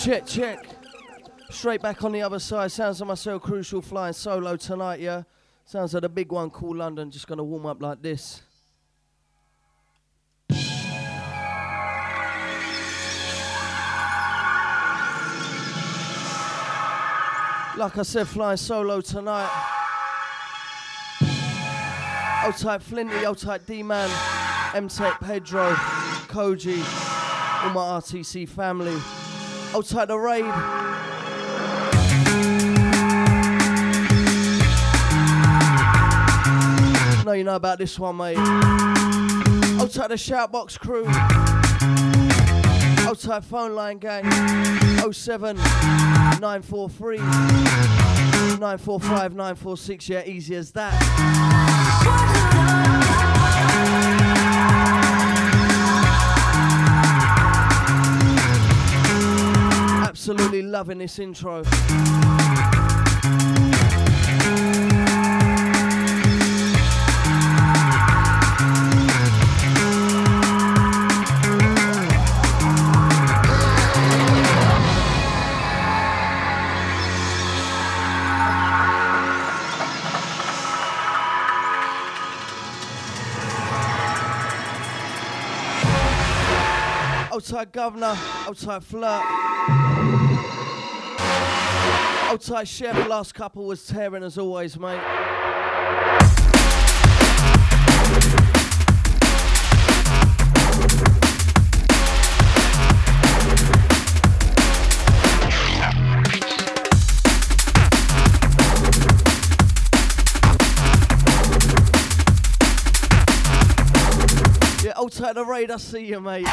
Check, check. Straight back on the other side. Sounds of myself, Crucial, flying solo tonight, yeah? Sounds of the big one called London. Just gonna warm up like this. Like I said, flying solo tonight. Old type Flinty, old type D-Man, M-Tech, Pedro, Koji, all my RTC family. Old type The Raid. Know you know about this one, mate. Old type The Shoutbox crew. Old type Phone Line Gang. 07 943 945 946. Yeah, easy as that. Absolutely loving this intro. Outside Governor, outside Flirt, outside Chef, last couple was tearing as always, mate. Yeah, outside The Raid, I see you, mate.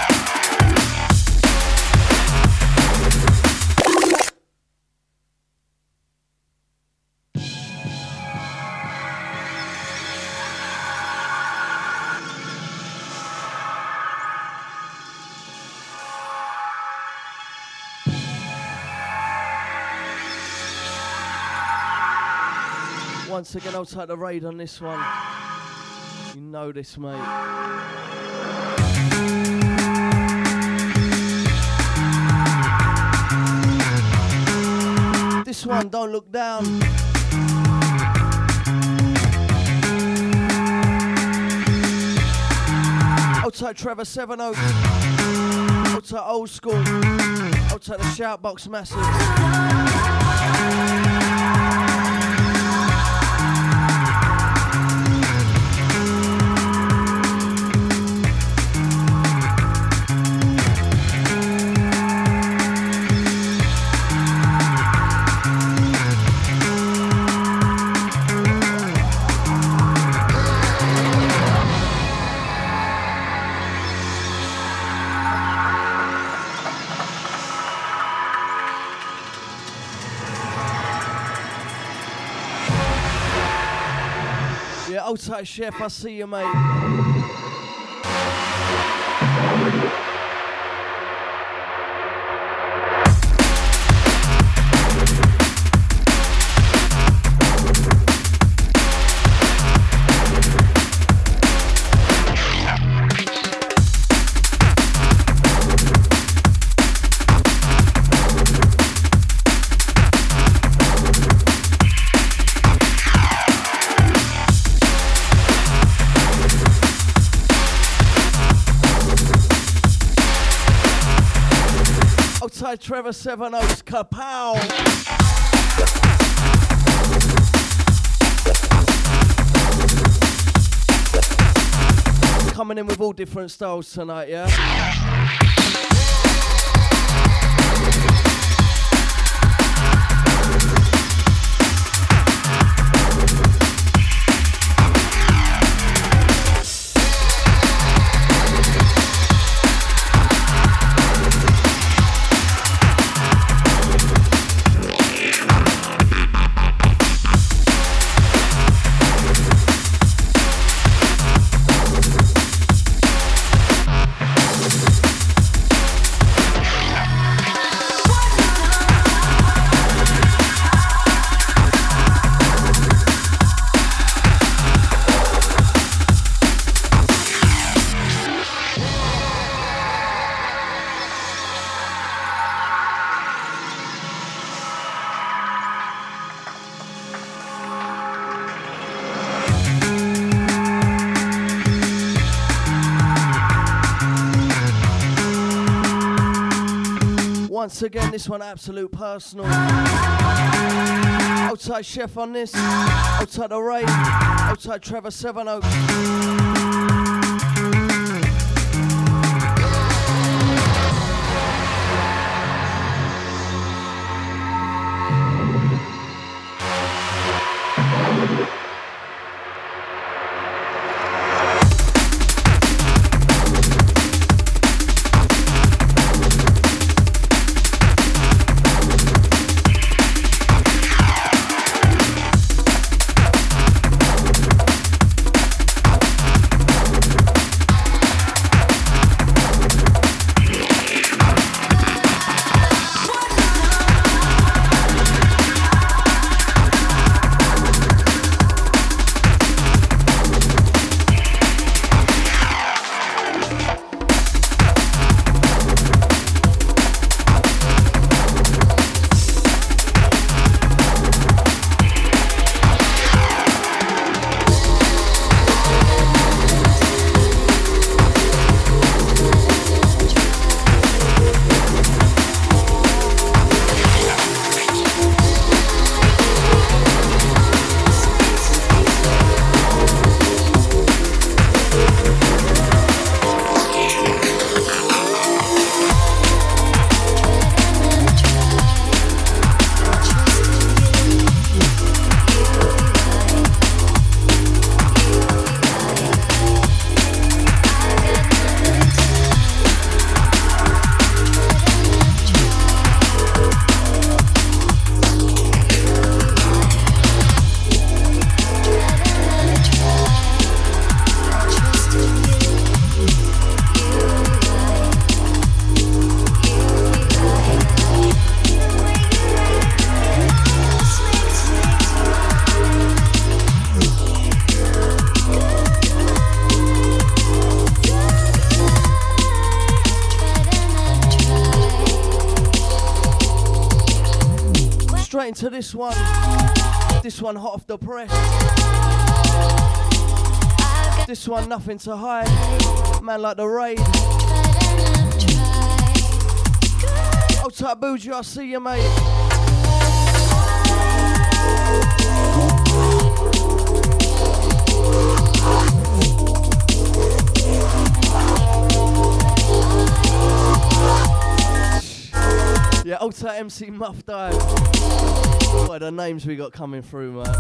Once again, I'll take The Raid on this one. You know this, mate. This one, Don't Look Down. I'll take Trevor Seven Oaks. I'll take Old School. I'll take the Shoutbox Massive. Old tight Chef, I see you, mate. Trevor Seven Oaks, kapow! Coming in with all different styles tonight, yeah? once again, this one absolute personal. Outside Chef on this, outside the Raid, outside Trevor Sevenoaks. Into this one hot off the press, this one nothing to hide, man like the Raid. Oh tight Bougie, I'll see you mate. Yeah, old tight MC Muff Dive. What are the names we got coming through, man?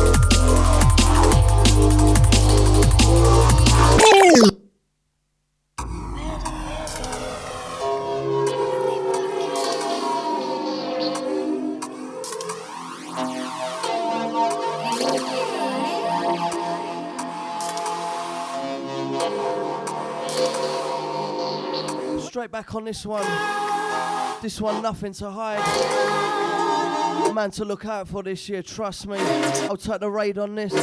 Straight back on this one. This one, nothing to hide. Man to look out for this year, trust me. I'll take the Raid on this.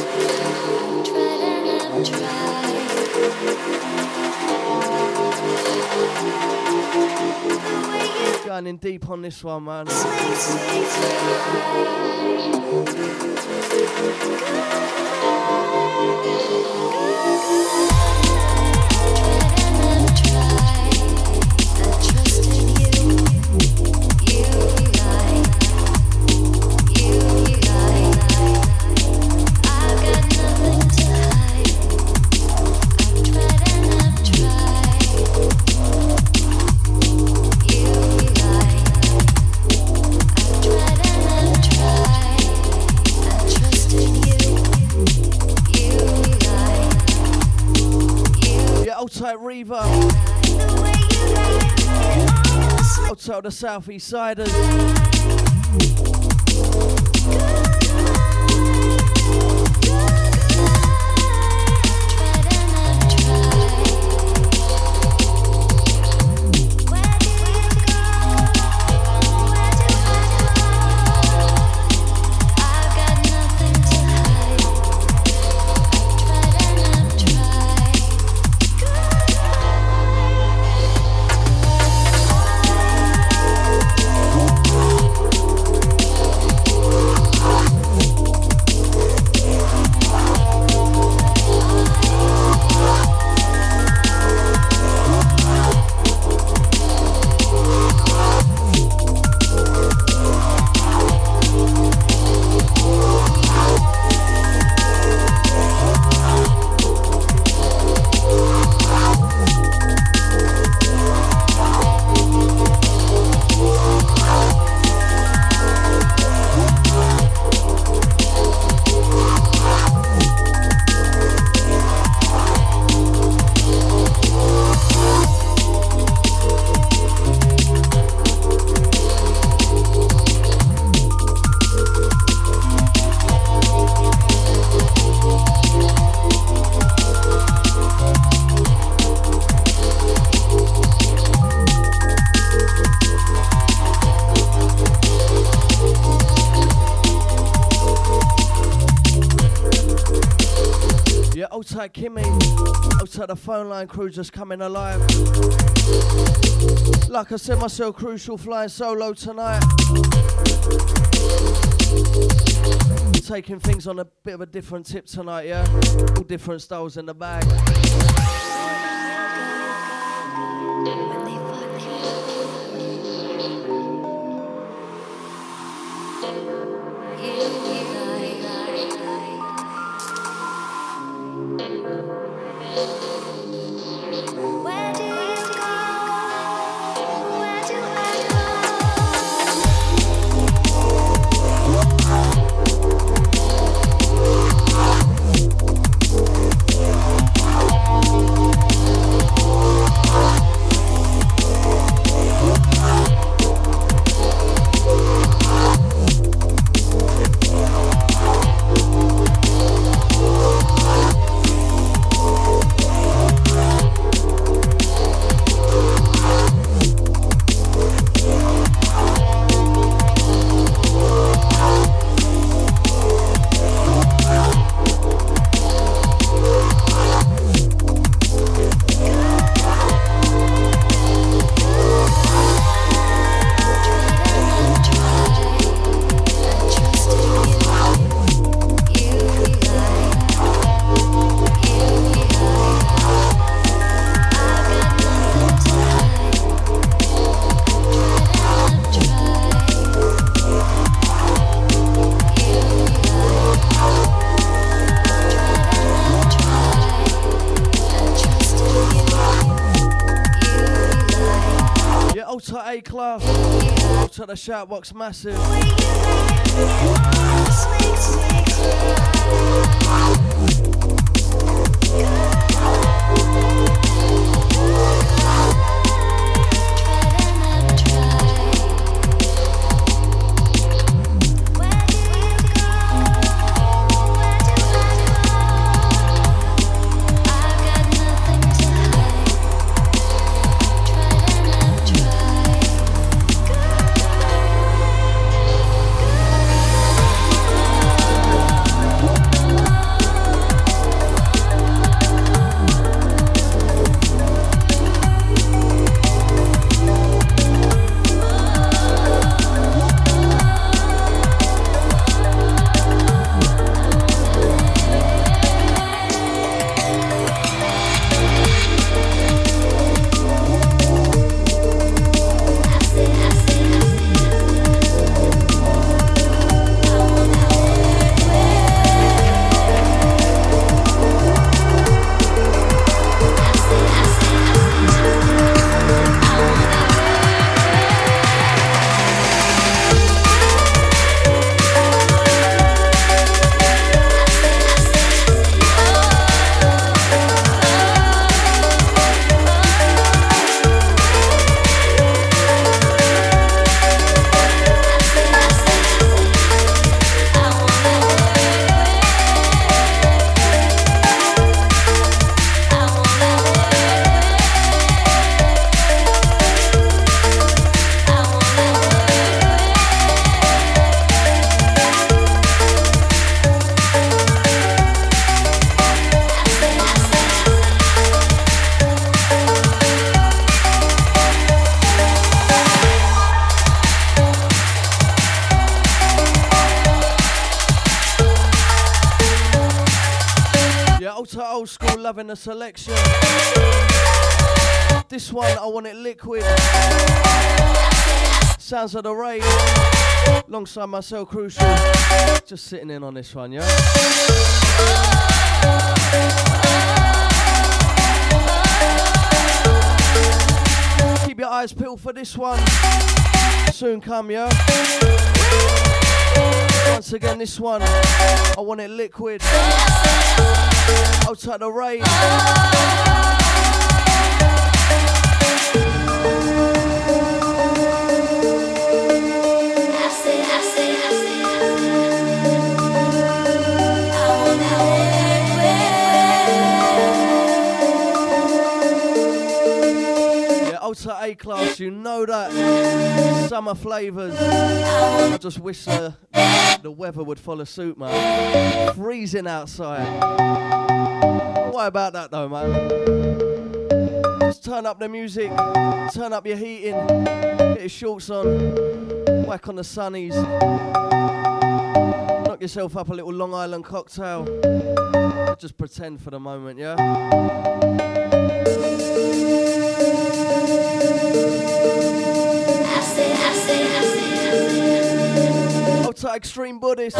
Going in deep on this one, man. Outside Reaver, outside the South East Siders. tight Kimmy, old tight the phone line crew just coming alive. Like I said, myself Crucial flying solo tonight. Taking things on a bit of a different tip tonight, yeah? All different styles in the bag. A-class, to the shoutbox massive. Old school, loving the selection. This one, I want it liquid. Sounds of the Rave. Alongside myself, Crucial. Just sitting in on this one, yeah? Keep your eyes peeled for this one. Soon come, yeah? Once again, this one, I want it liquid. Outside the Rave. Outside A-class, you know that. Summer flavours. I just wish the weather would follow suit, man. Freezing outside. Why about that though, man? Just turn up the music, turn up your heating, get your shorts on, whack on the sunnies, knock yourself up a little Long Island cocktail. Just pretend for the moment, yeah? Hold tight, Extreme Buddhist.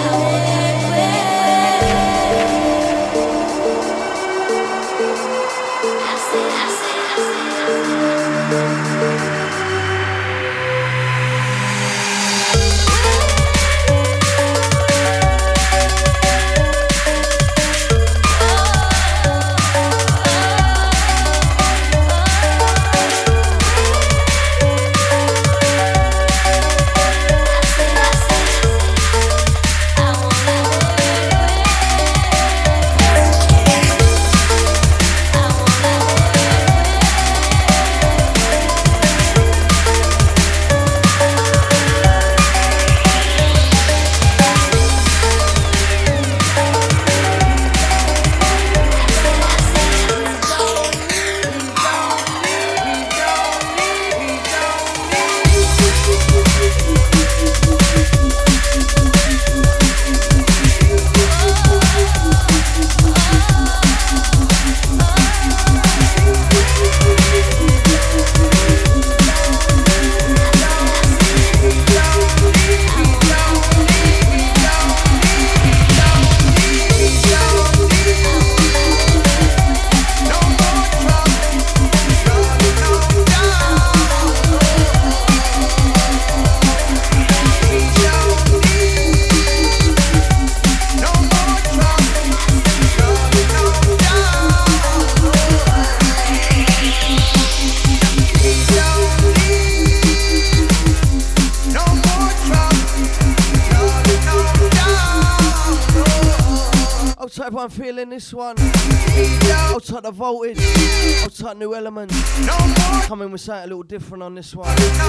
I'm feeling this one. I'll take the voltage. I'll take New Element. Coming with something a little different on this one.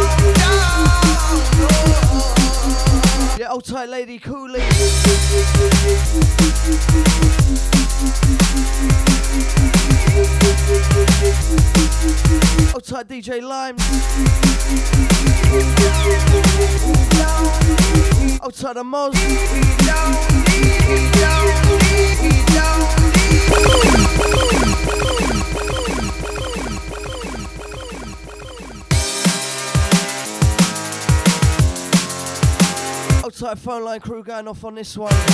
Yeah, I'll take Lady Cooley. I'll take DJ Lime. I'll take the Moz. Outside phone line crew going off on this one.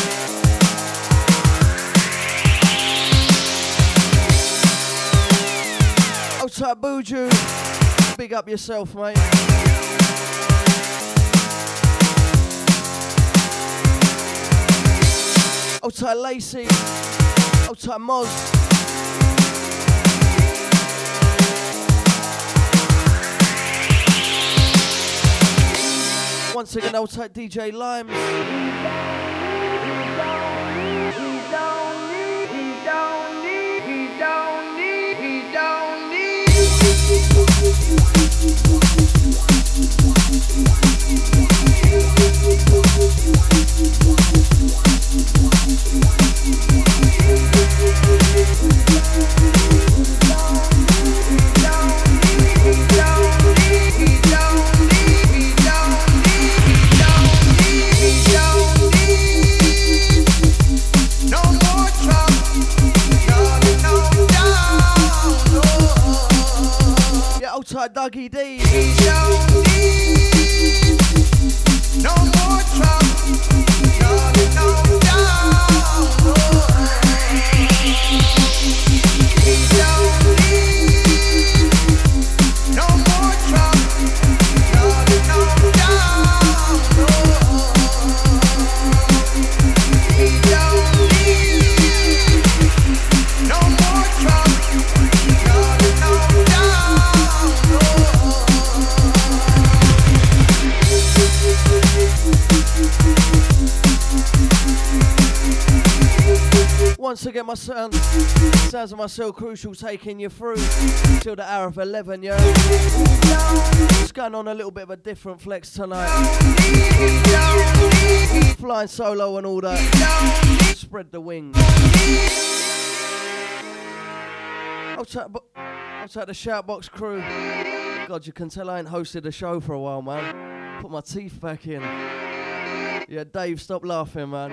Outside Buju, big up yourself, mate. Outside Lacey, outside Moz. Once again, outside DJ Limes. Outside Dougie D. No more trouble. Once again, my sounds of myself crucial, taking you through till the hour of 11, yeah. Just going on a little bit of a different flex tonight. Flying solo and all that. Spread the wings. Outside the Shoutbox crew. God, you can tell I ain't hosted a show for a while, man. Put my teeth back in. Yeah, Dave, stop laughing, man.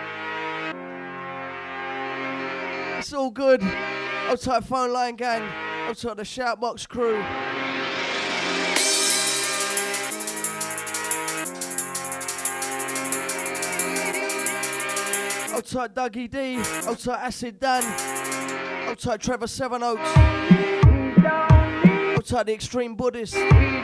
It's all good. Outside Phone Line Gang. Outside the Shoutbox crew. Outside Dougie D. Outside Acid Dan. Outside Trevor Sevenoaks. Outside the Extreme Buddhist.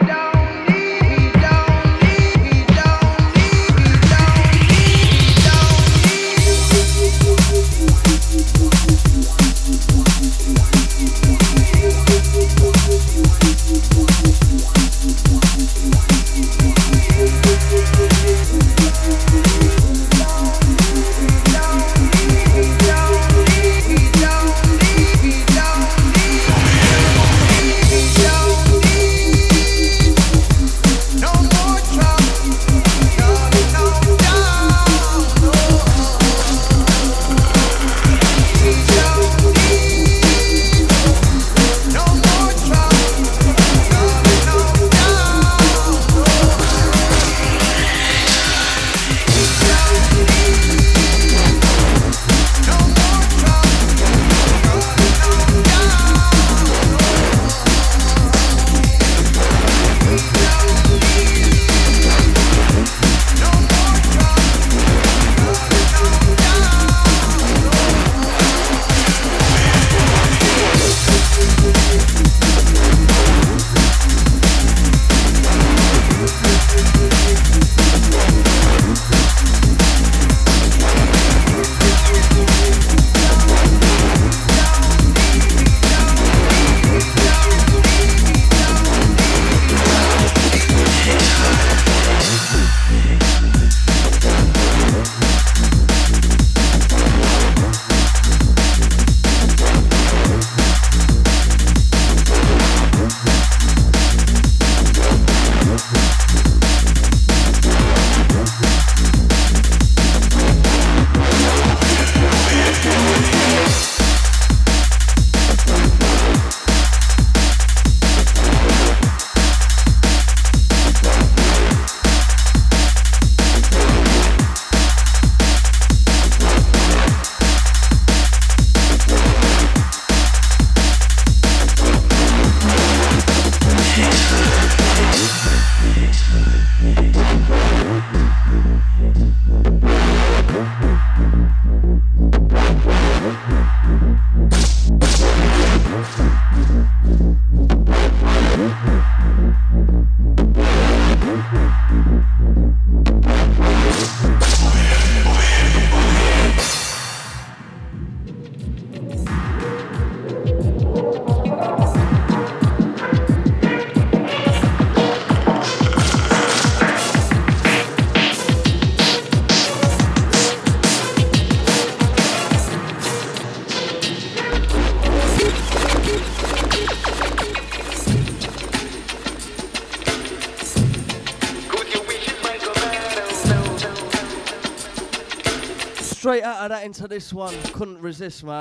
Straight out of that into this one, couldn't resist, man.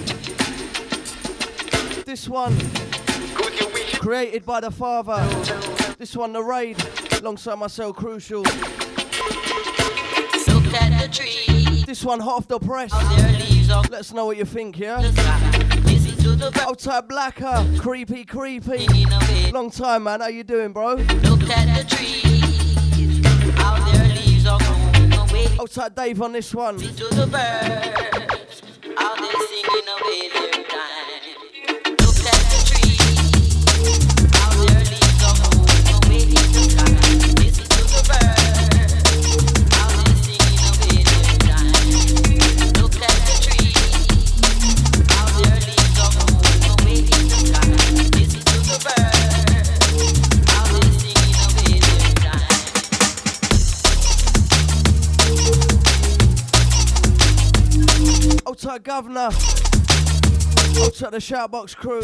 This one, created by the father. This one, The Raid, alongside myself, Crucial. Look at the tree. This one, hot off the press. Let us know what you think, yeah? Outside Blacker, creepy. Long time, man. How you doing, bro? Look at the trees. How their leaves are growing away. Outside Dave on this one. To the birds. How they're singing away their time. Look at the trees. How their leaves are growing away in the sky. Listen to the birds. How they're singing away their time. Look at the trees. How their leaves are growing away in the sky. Listen to the birds. How they're singing away their time. Outside Governor. Outside the Shoutbox crew.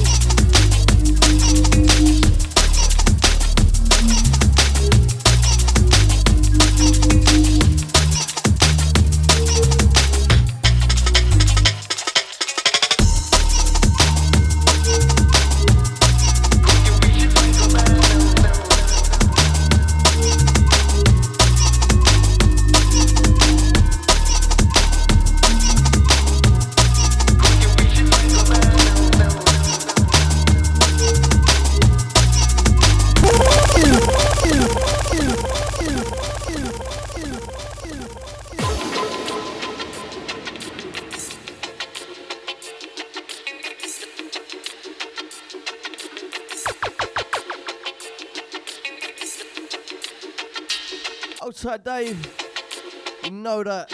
Outside Dave, you know that.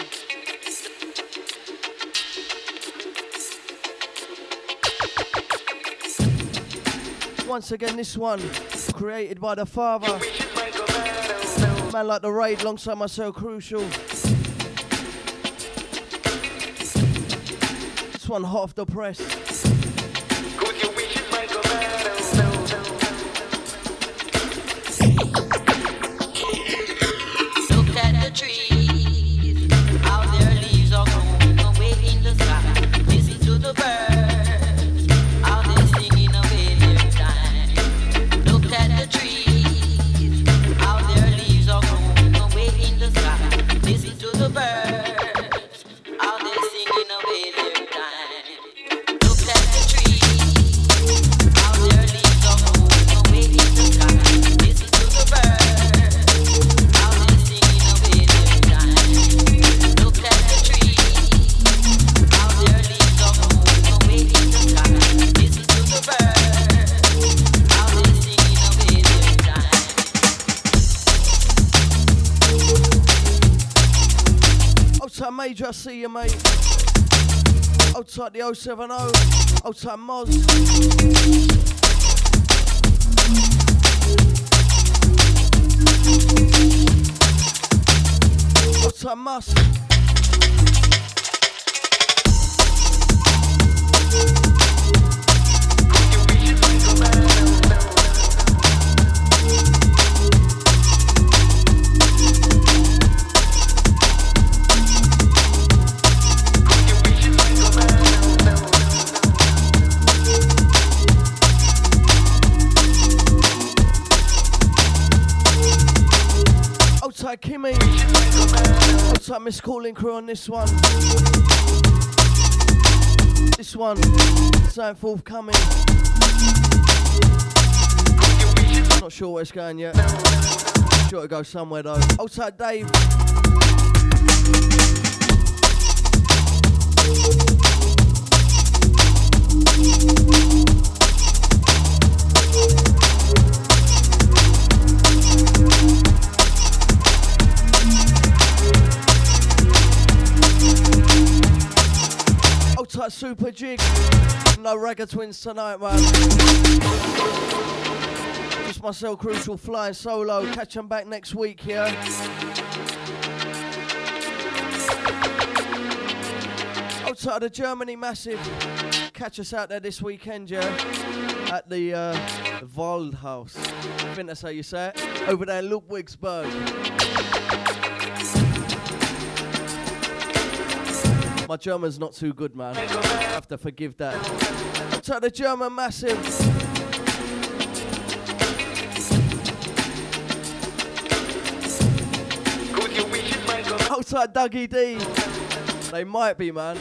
Once again, this one created by the father, man like the Raid, alongside myself, Crucial. This one hot off the press. Look at the trees, how their leaves are growing away in the sky. Listen to the birds, how they're singing away their time. Look at the trees, how their leaves are growing away in the sky. Listen to the birds, how they're singing away their time. Look at the trees, how their leaves are growing away in the sky. Listen to the birds, how they're singing away their time. Look at the trees, how their leaves are growing away in the sky. Listen to the birds, how they're singing away their time. Outside Major, I see you, mate. Outside the 070, outside Moz. Outside Musk. Outside Kimmy, outside Miss Calling Crew on this one. This one, something forthcoming. Not sure where it's going yet. Sure to go somewhere though. Outside Dave. Outside Super Jig. No Ragga Twins tonight, man. Just myself, Crucial, flying solo. Catch them back next week, yeah? Outside of Germany, massive. Catch us out there this weekend, yeah? At the Waldhaus. I think that's how you say it. Over there in Ludwigsburg. My German's not too good, man. I have to forgive that. Outside the German massive. Outside Dougie D. They might be, man.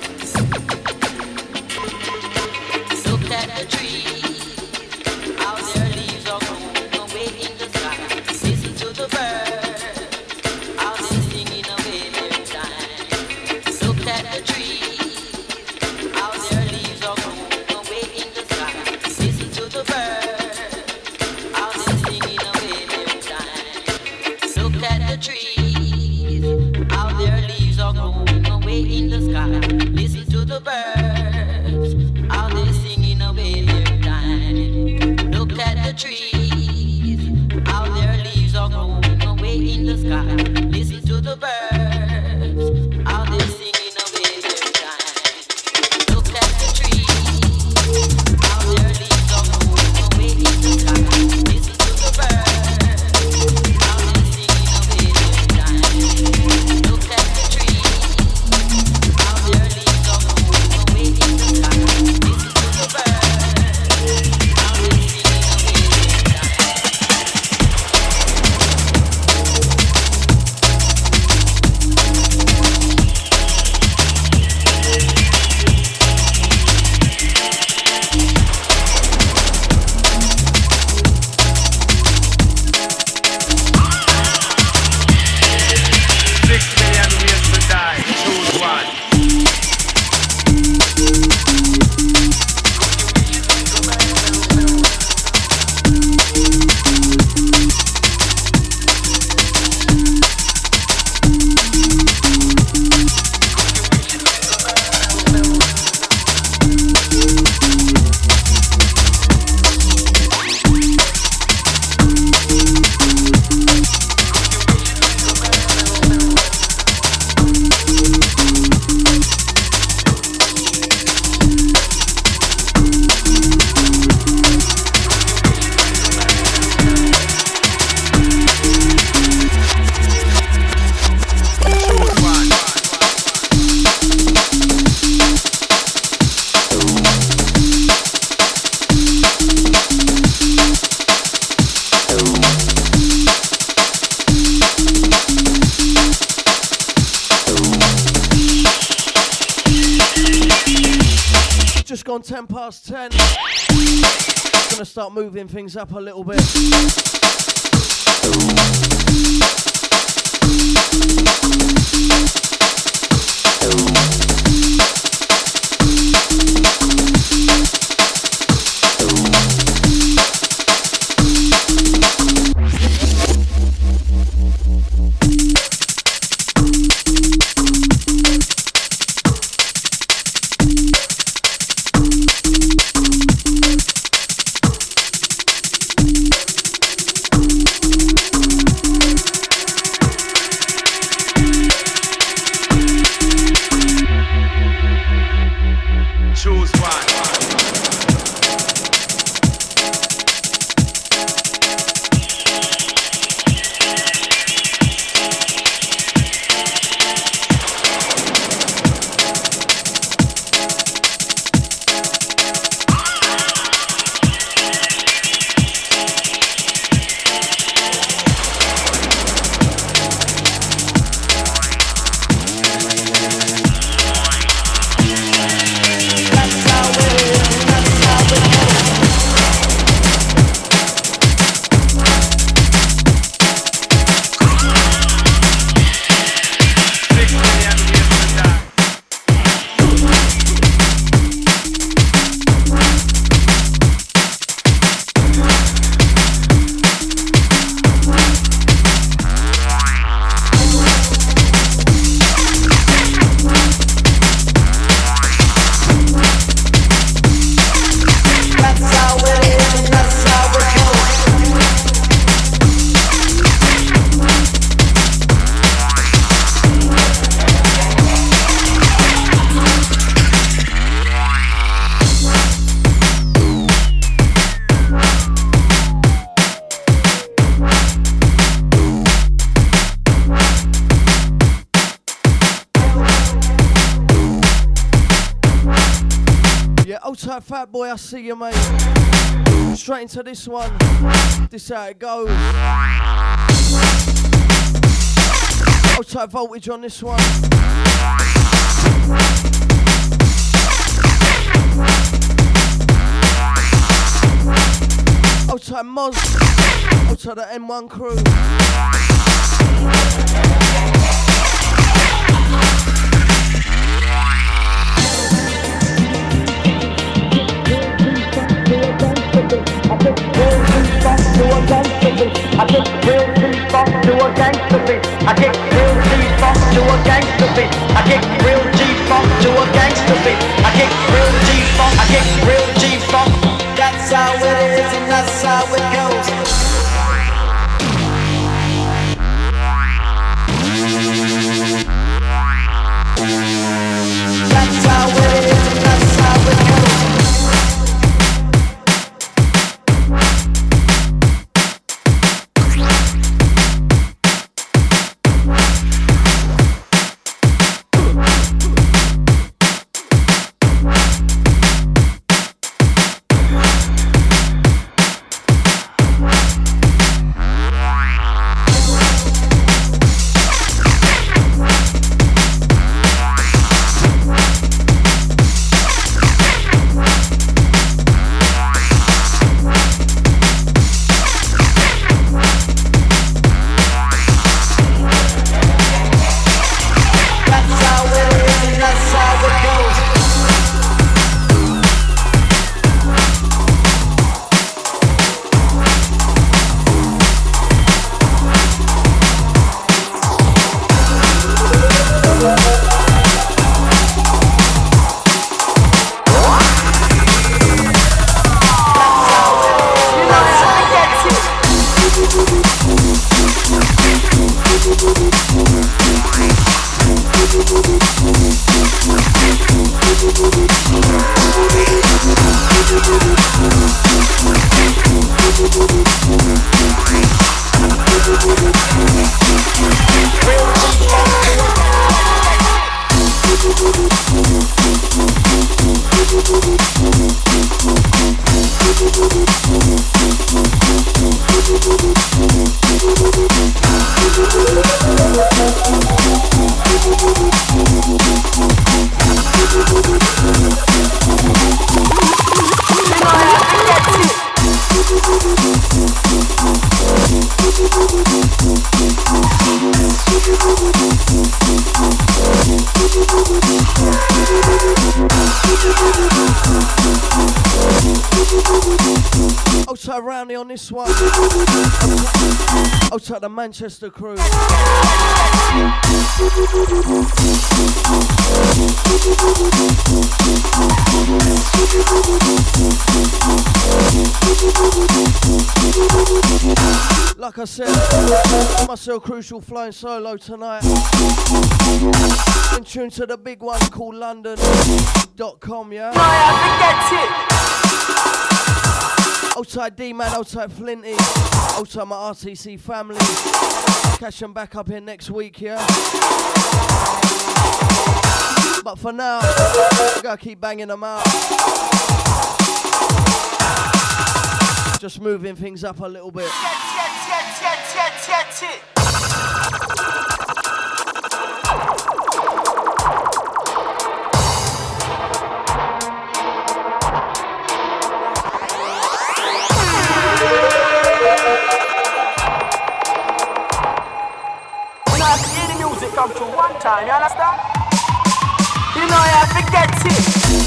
Look at the trees, how their leaves are growing away in the sky. Listen to the birds, how they're singing away their time. Look at the trees, how their leaves are growing away in the sky. Listen to the birds, how they're singing away their time. Look at the trees, how their leaves are growing away in the sky. Listen to the birds, how they're singing away their time. Look at the trees, how their leaves are growing away in the sky. Listen to the birds, how they're singing away their time. Look at the trees, how their leaves are growing away in the sky. Listen to the birds, how they're singing away their time. Look at the trees, how their leaves are growing away in the sky. Listen to the birds, how they're singing away their time. gone 10 past 10. Gonna start moving things up a little bit. Outside Fat Boy, I see you, mate. Straight into this one. This how it goes. Outside Voltage on this one. Outside Moz. Outside the M1 crew. I get real G-funk to a gangster beat. I get real G-funk to a gangster beat. I get real G-funk to a gangster beat. I get real G-funk. I get real G-funk. That's how it is and that's how it goes. That's how it is and that's how it goes. Outside Roundy on this one. Outside the Manchester crew. Like I said, myself Crucial flying solo tonight. In tune to the big one called London.com, yeah? Outside D-Man, outside Flinty, outside my RTC family. Catch them back up here next week, yeah? But for now, I gotta keep banging them out. Just moving things up a little bit. Come to one time, you understand? You know you have to get it.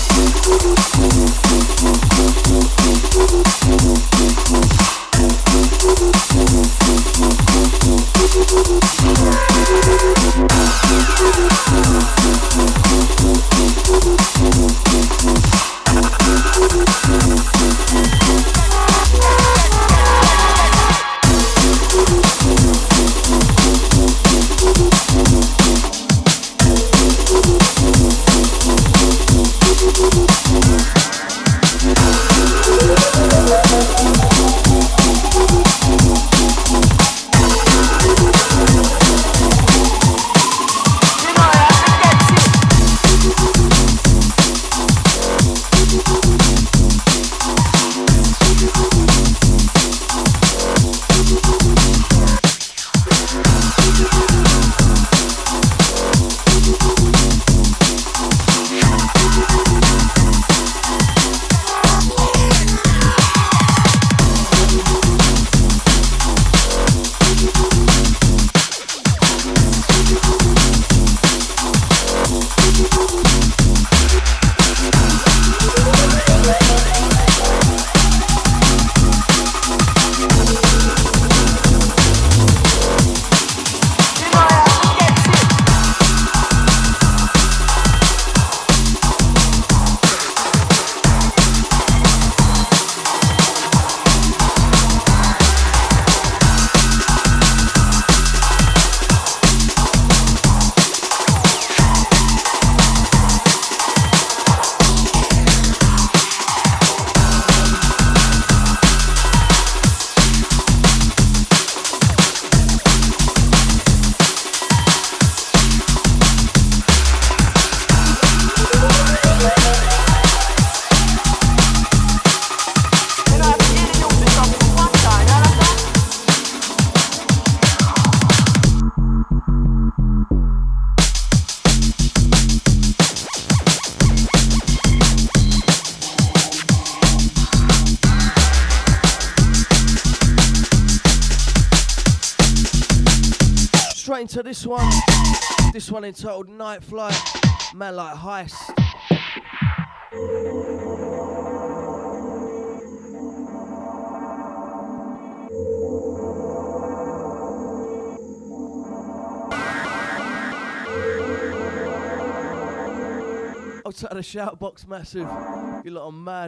To this one entitled Night Flight, man like Heist. Outside the shout box massive, you lot are mad.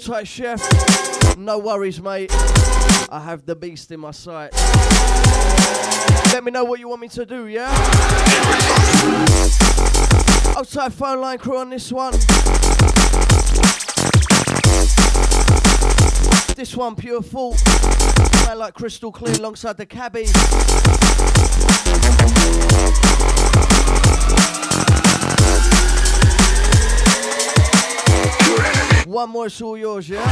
Outside chef, no worries, mate. I have the beast in my sight. Let me know what you want me to do, yeah? Outside phone line crew on this one. This one, pure fault. Man like crystal clear alongside the cabbie. One more, it's all yours, yeah?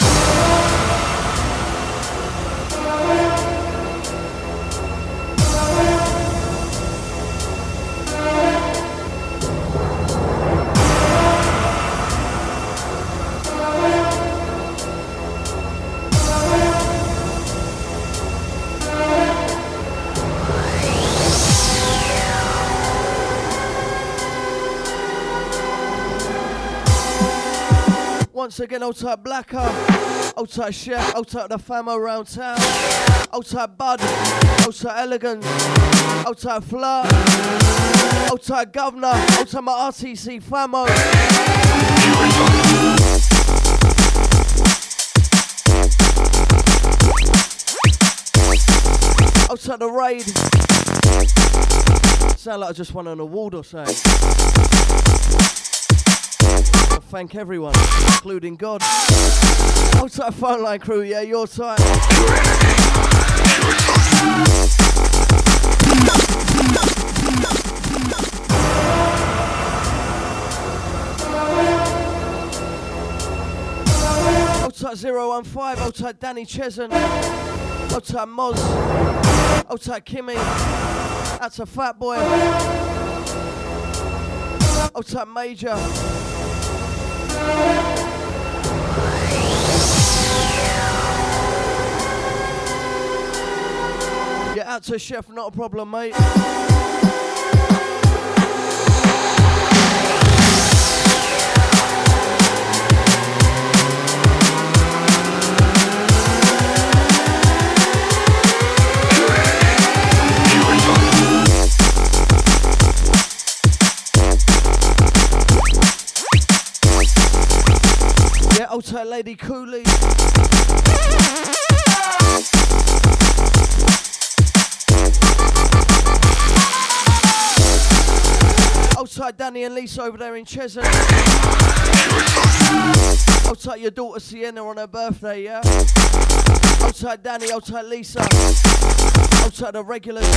Once again, old type Blacker, old type Chef, old type the fam around town, old type Bud, old type Elegant, old type Flirt, old type Governor, old type my RTC famo. Old type the Raid. Sound like I just won an award or something. Thank everyone, including God. Outside phone line crew, yeah, your time. Outside 015, outside Danny Chesson, outside Moz, outside Kimmy, that's a Fat Boy, outside Major. Get out to Chef, not a problem, mate. Outside Lady Cooley. Outside Danny and Lisa over there in Cheshunt. Outside your daughter Sienna on her birthday, yeah? Outside Danny, outside Lisa. Outside the regulars.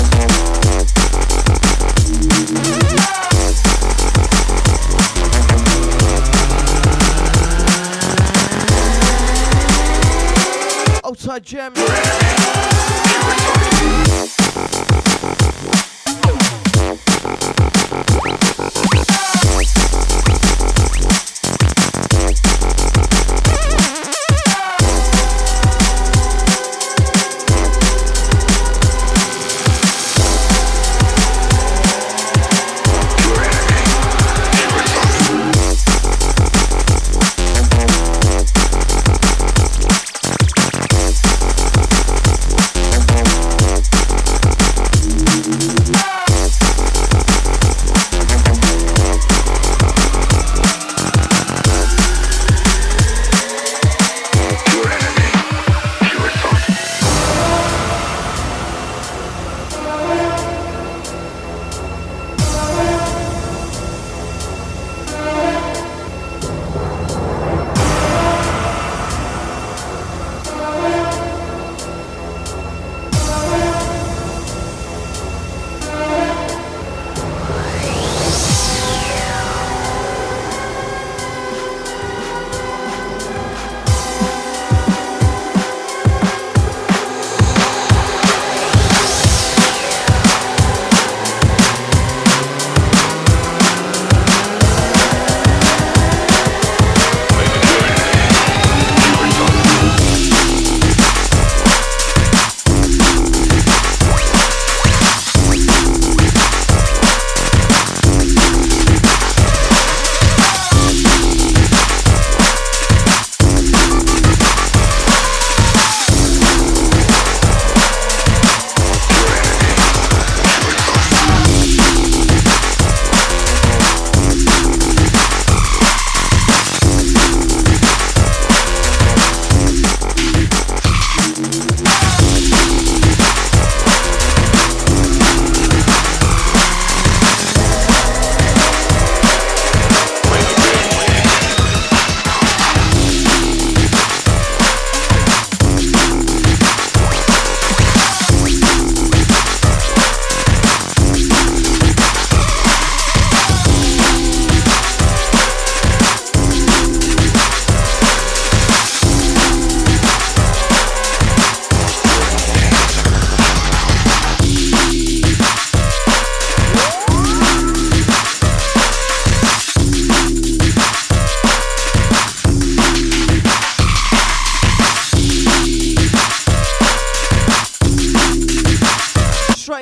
Outside Gem.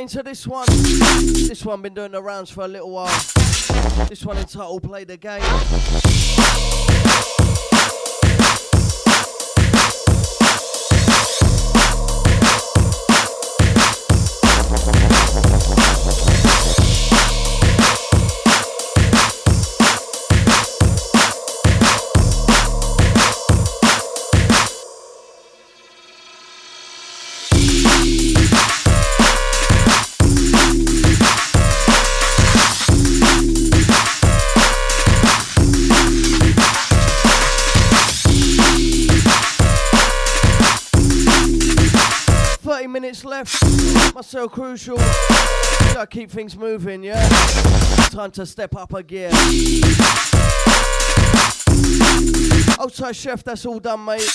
into this one. This one been doing the rounds for a little while. This one entitled Play the Game. 30 minutes left. Must so crucial. Gotta keep things moving, yeah? Time to step up a gear. Outside chef, that's all done, mate.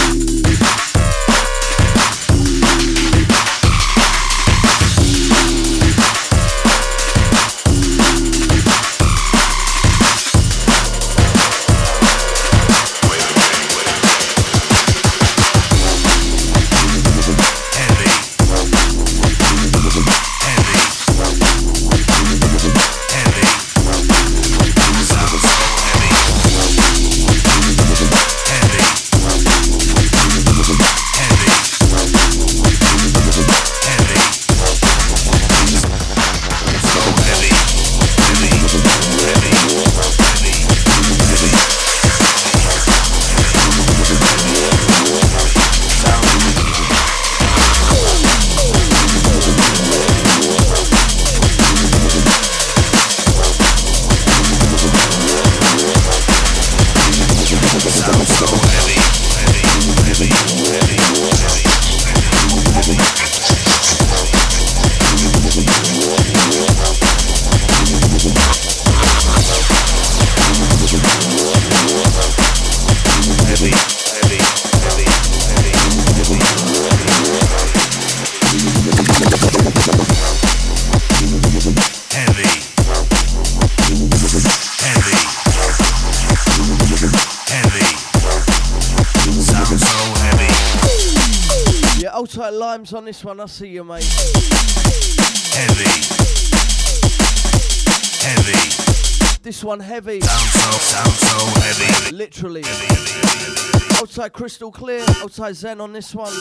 Outside limes on this one, I see you, mate. Heavy. This one heavy. Sound so heavy. Literally. Outside crystal clear. Outside Zen on this one.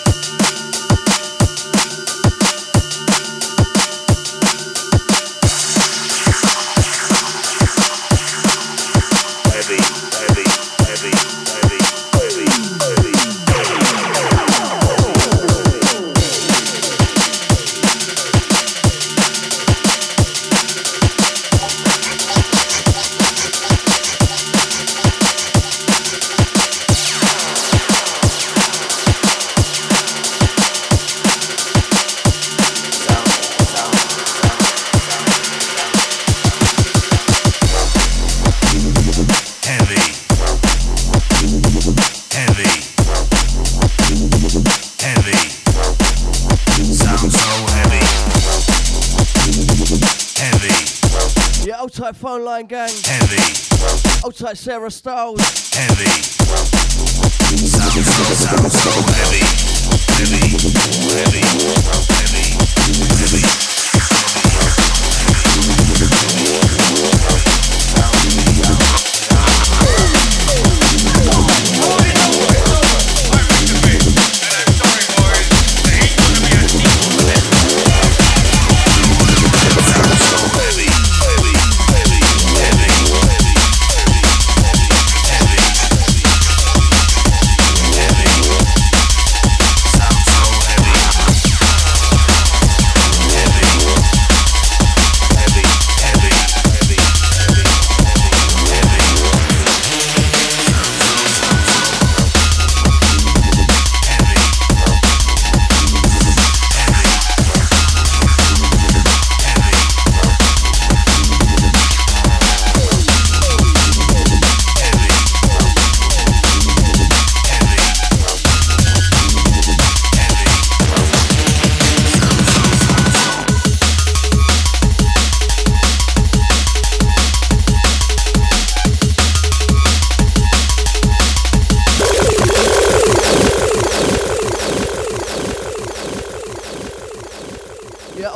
Outside phone line gang. Heavy. Outside Sarah Styles. Heavy. Sound so heavy.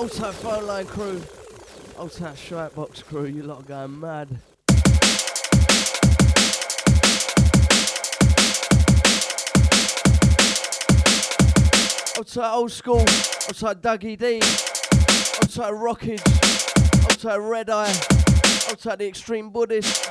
Old tight phone line crew. Old tight strike box crew. You lot are going mad. Old tight old school. Old tight Dougie D. Old tight Rockage. Old tight Red Eye. Old tight the Extreme Buddhist.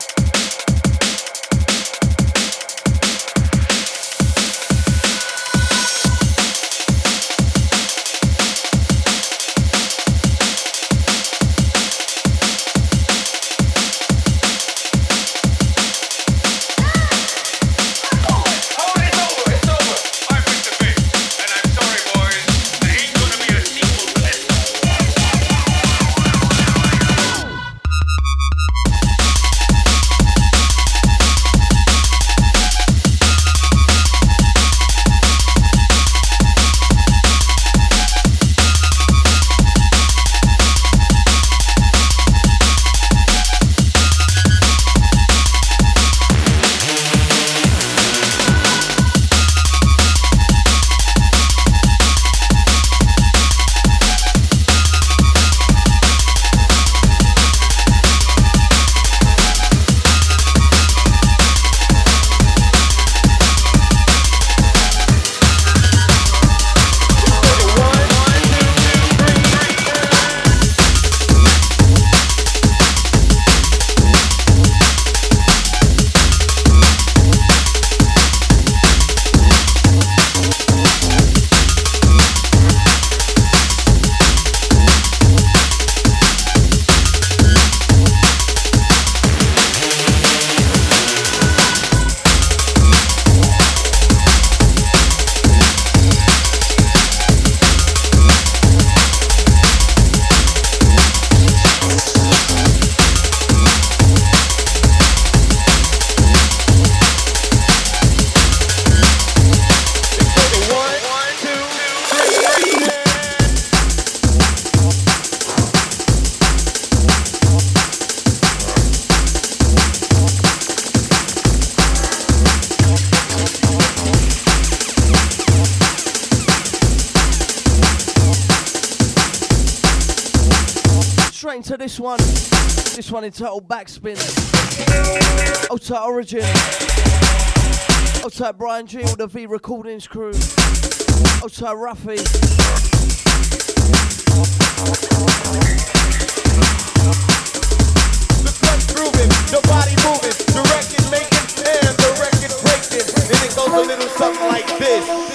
To this one entitled Backspin. Old tight Origin. Old tight Brian G with the V Recordings crew. Old tight Ruffy. The clutch grooving, the body moving, the record making, and the record breaking. And it goes a little something like this.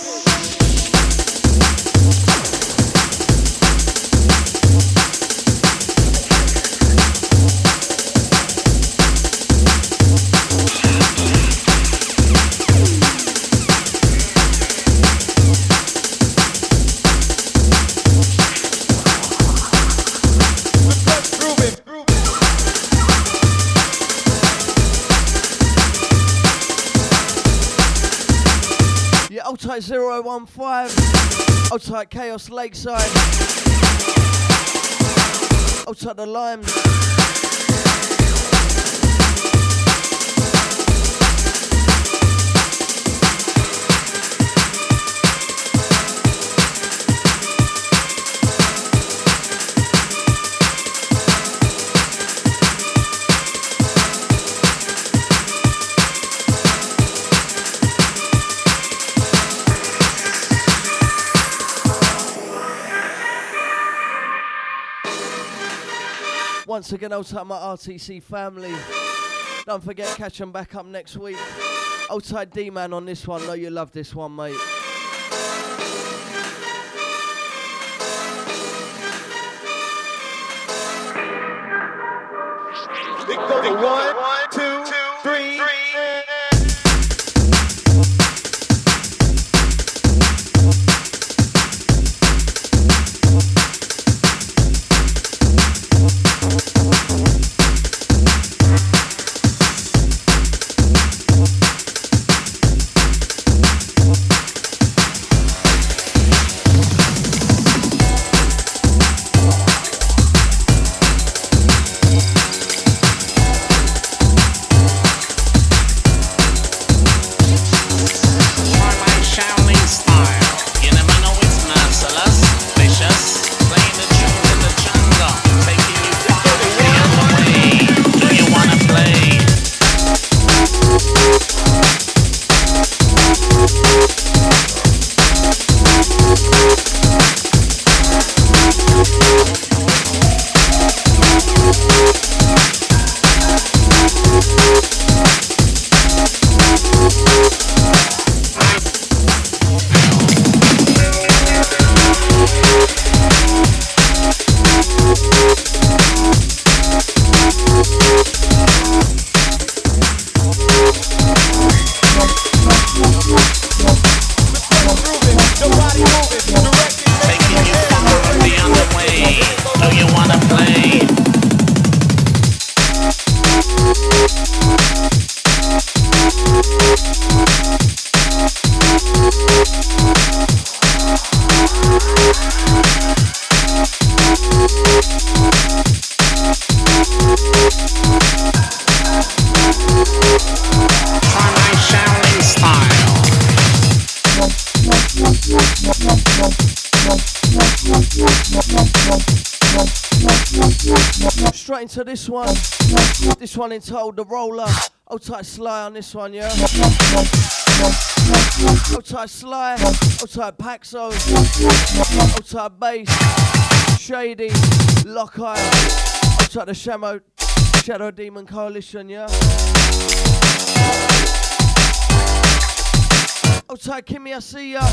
Old tight 015, old tight Chaos Lakeside, old tight the Limes. Once again, old tight my RTC family. Don't forget, catch them back up next week. Old tight D-Man on this one. Know you love this one, mate. It goes 1, 2, 3. straight into this one. This one entitled The Roller. Hold tight Sly on this one, yeah? Hold tight Sly. Hold tight Paxo. Hold tight Bass. Shady. Lockeye. Hold tight the Shadow Demon Coalition, yeah? Hold tight Kimmy, I see ya.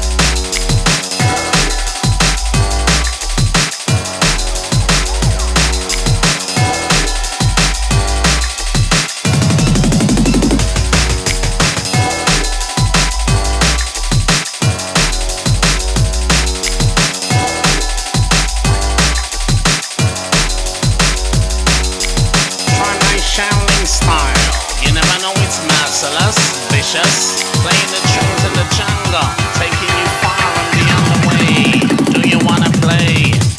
Shaolin style, you never know it's merciless, vicious, playing the tunes in the jungle, taking you far and beyond the way. Do you wanna play?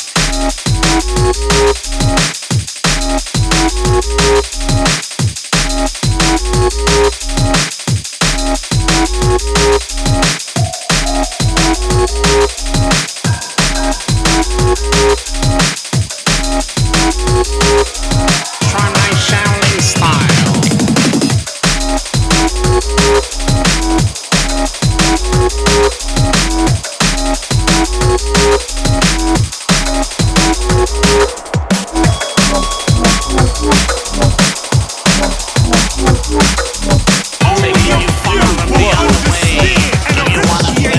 Try my Shaolin style. Taking you far and beyond the way. Do you wanna play?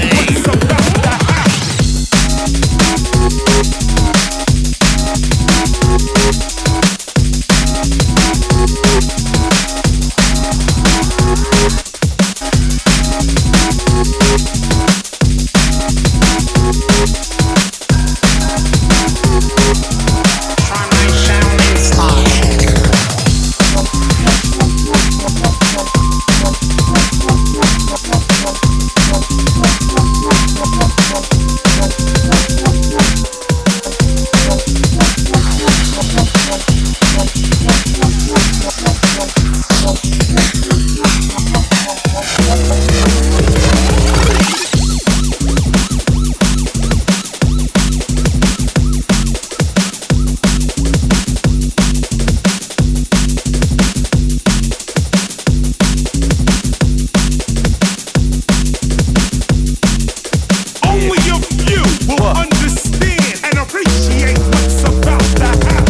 Try my Shaolin style. Only a few will understand and appreciate what's about to happen.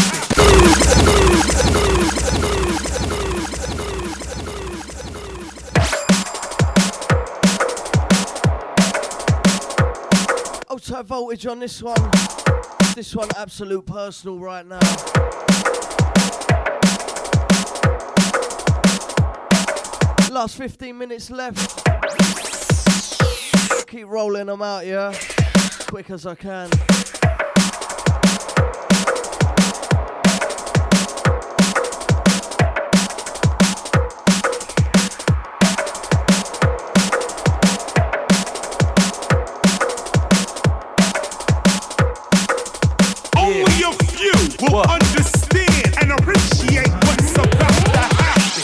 Hold tight Voltage on this one. This one absolute personal right now. Last 15 minutes left. Keep rolling them out, yeah? Quick as I can. Only a few will understand and appreciate what's about to happen.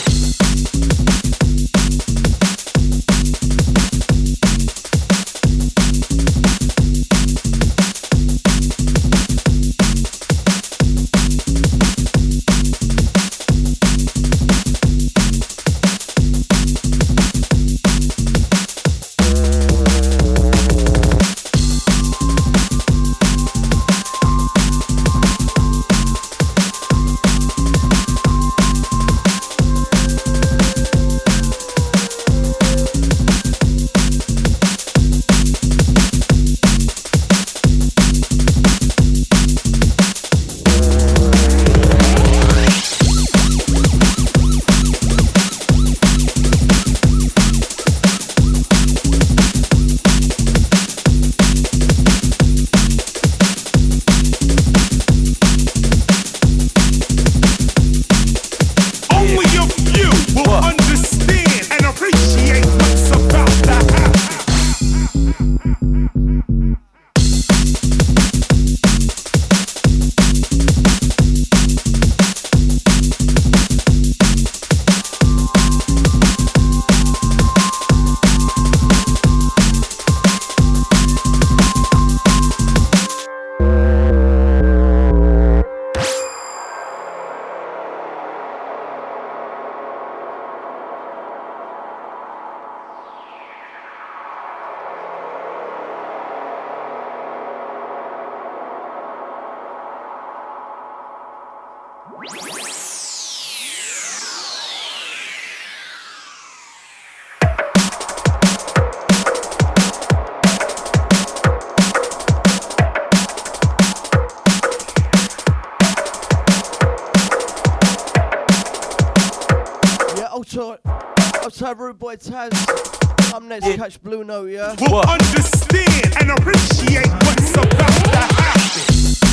Outside Rude Boy Taz. I'm next, catch Blue Note, yeah? Will understand and appreciate what's about to happen.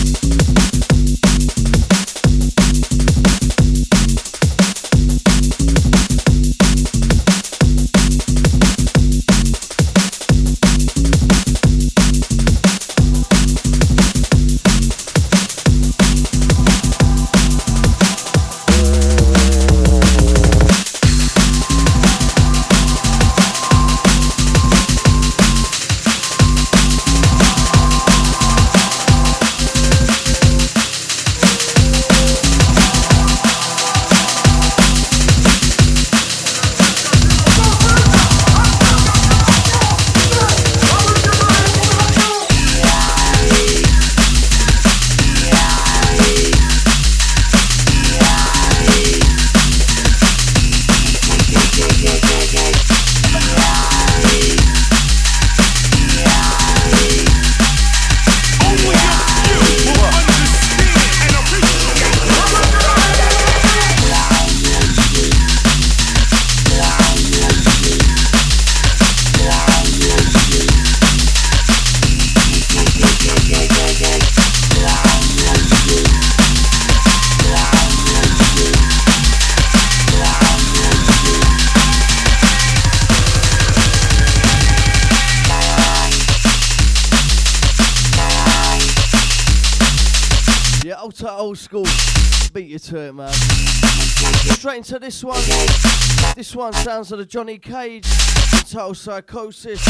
Old school, beat you to it, man. Straight into this one. This one sounds of the Johnny Cage, entitled Psychosis.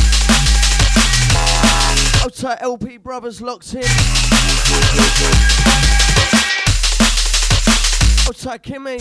Outside LP Brothers locked in. Outside Kimmy.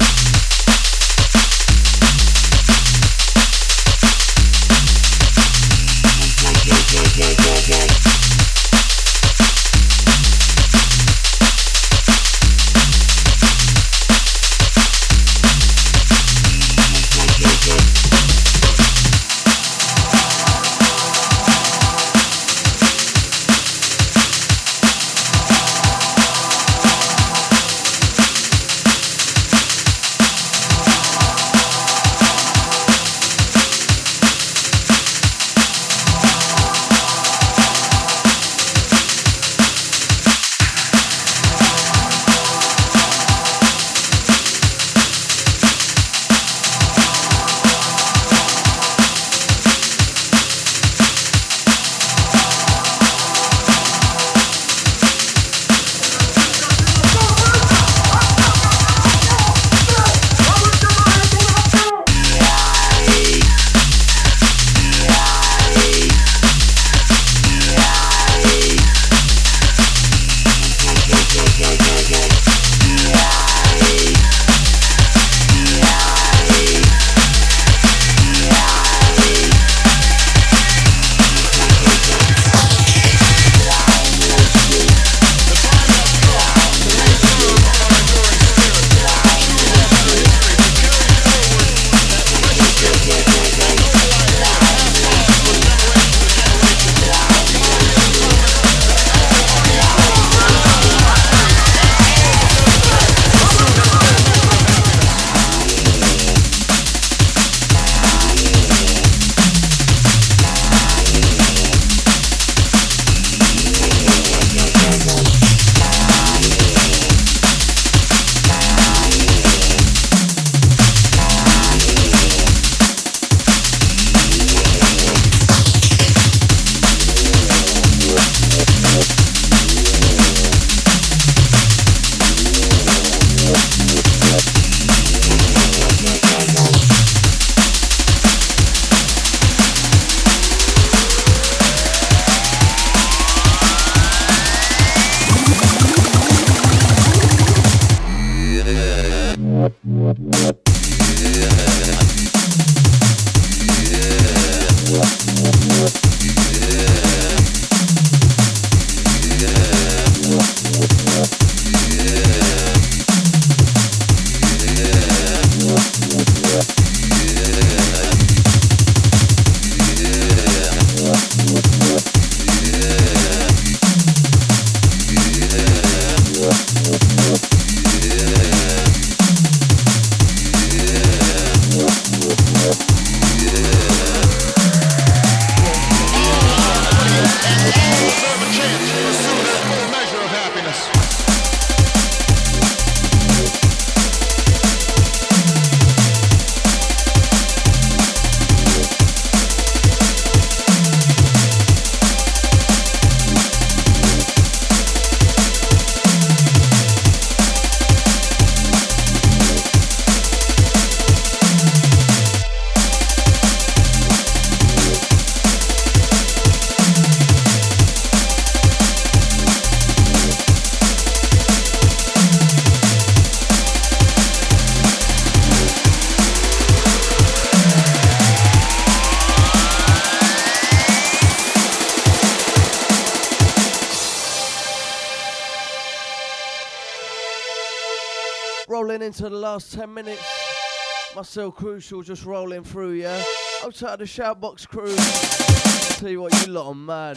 rolling into the last 10 minutes. Marcel Crucial just rolling through, yeah? Outside the Shoutbox crew. Tell you what, you lot are mad.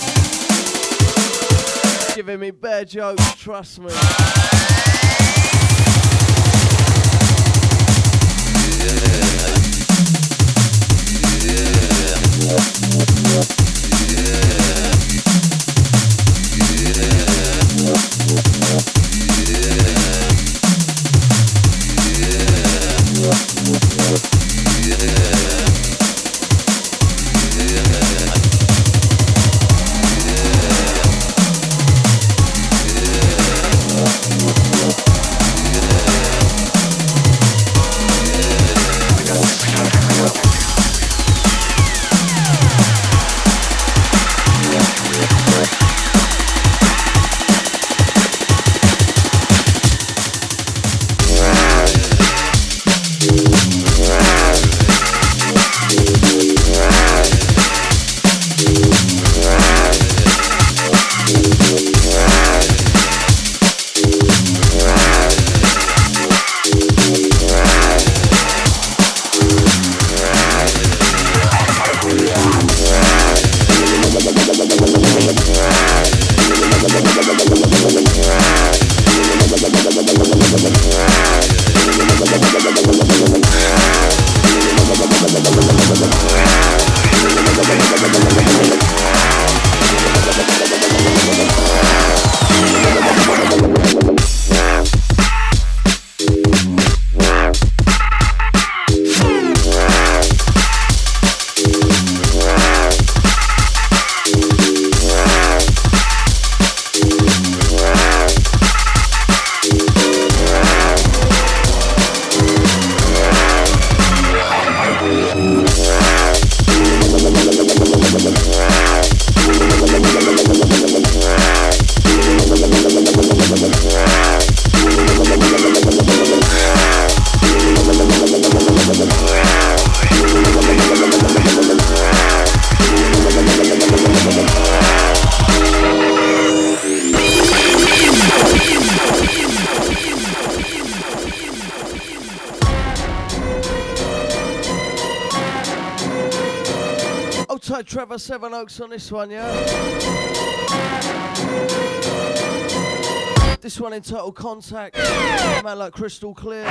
Giving me bare jokes, trust me. Trevor Sevenoaks on this one, yeah? This one entitled Contact, man like crystal clear.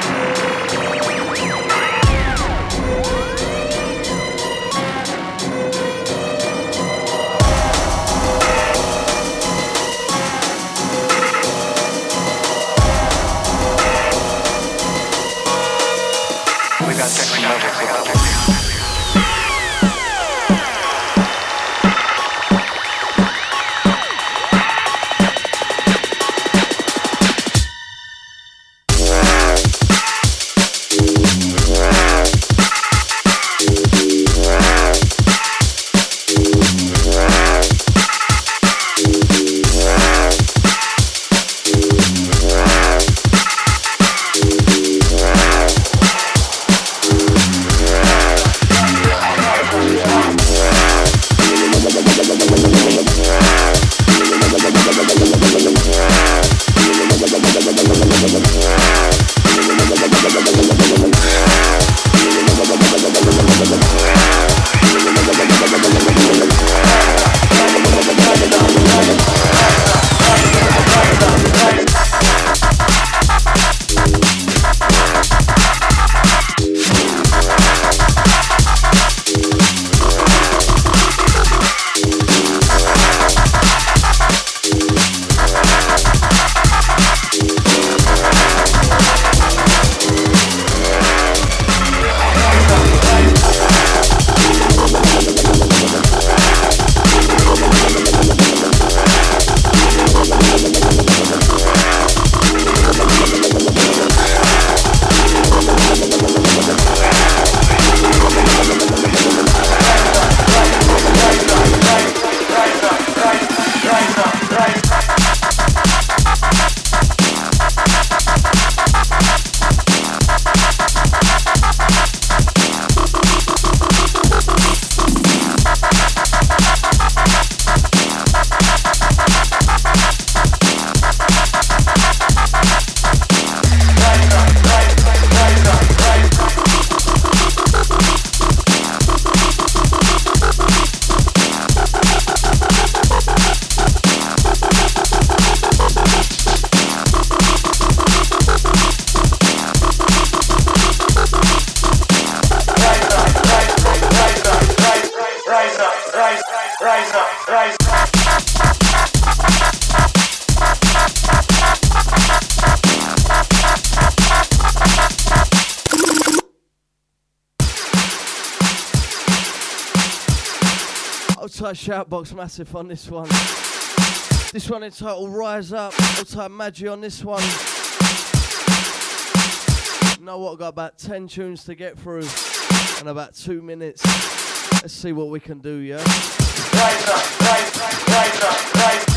We got technology. Outside Shoutbox massive on this one. This one entitled Rise Up. Outside Maggie on this one. You know what? Got about 10 tunes to get through and about 2 minutes. Let's see what we can do, yeah? Rise up, rise up, rise up, rise up.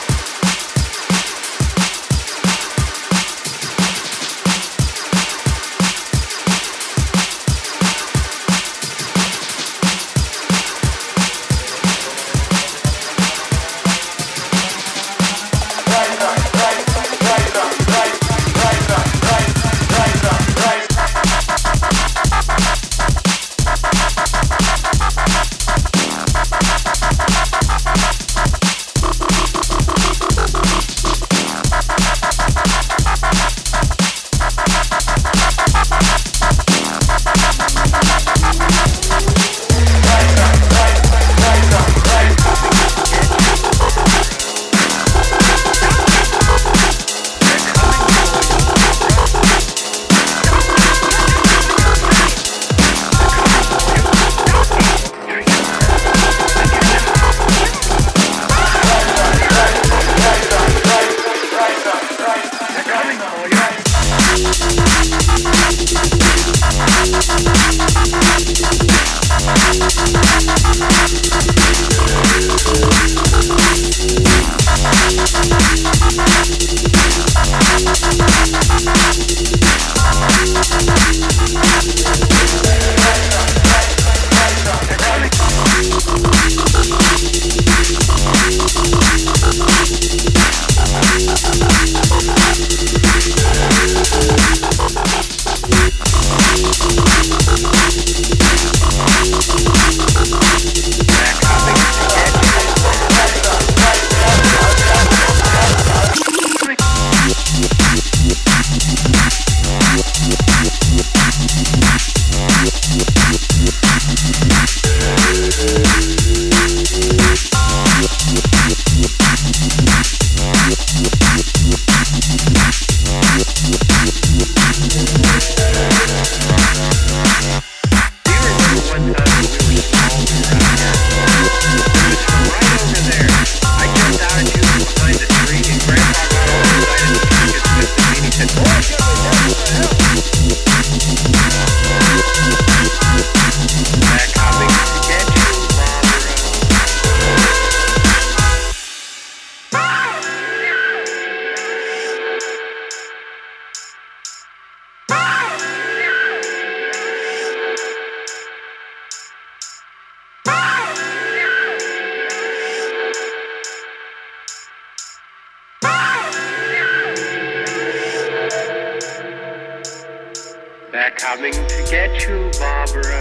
Coming to get you, Barbara.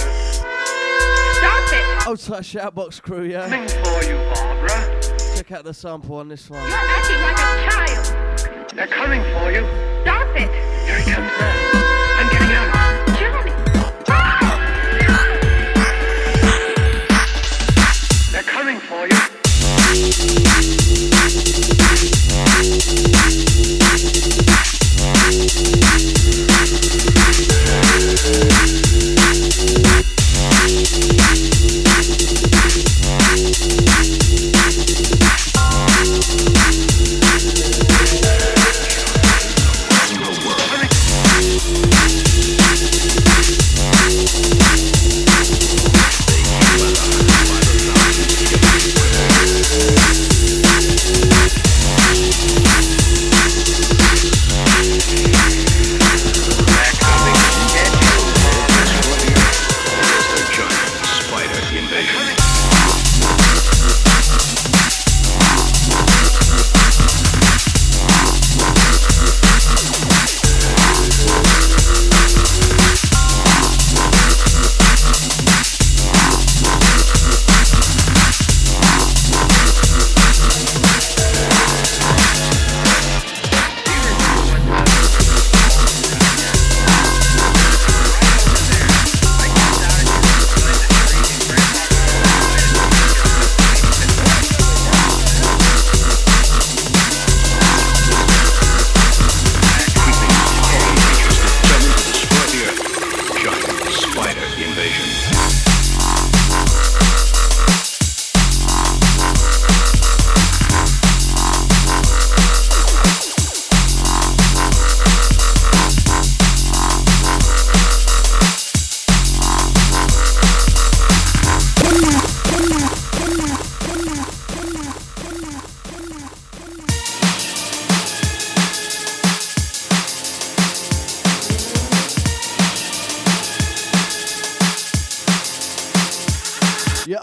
Stop it! Outside Shoutbox crew, yeah? Coming for you, Barbara. Check out the sample on this one. You're acting like a child. They're coming for you. Stop it! Here he comes now. I'm getting out. Johnny! They're coming for you.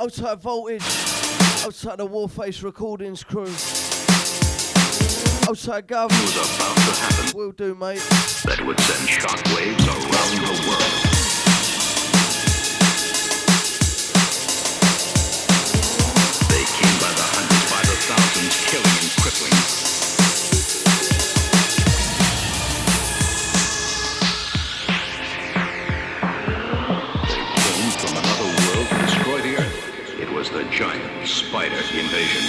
outside Voltage, outside the Warface Recordings crew, outside Gov. It was about to happen. Will do, mate. That would send shockwaves around the world. They came by the hundreds, by the thousands, killing and crippling. They came from another world to destroy the earth. It was the giant spider invasion.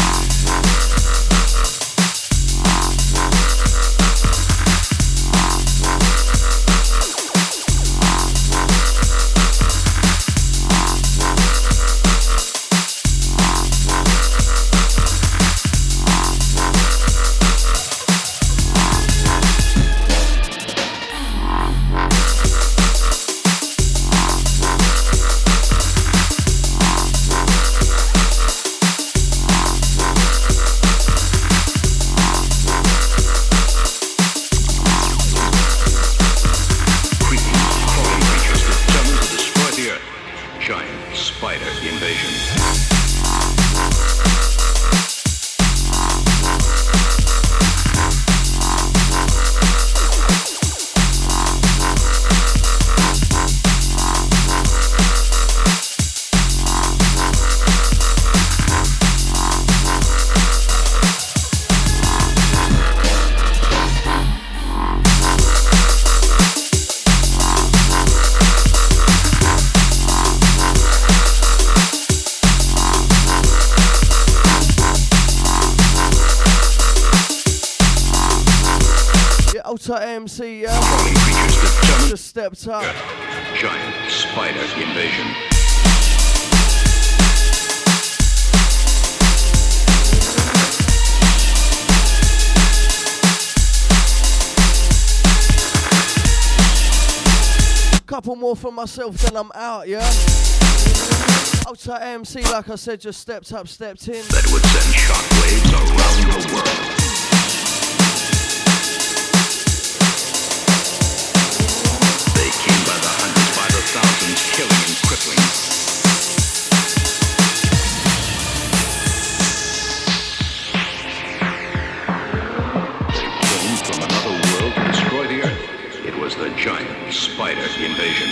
AMC, yeah. Just stepped up. Giant spider invasion. Couple more from myself, then I'm out, yeah. Outside AMC, like I said, just stepped up, stepped in. That would send shockwaves around the world. Thousands killing and crippling. They came from another world to destroy the earth. It was the giant spider invasion.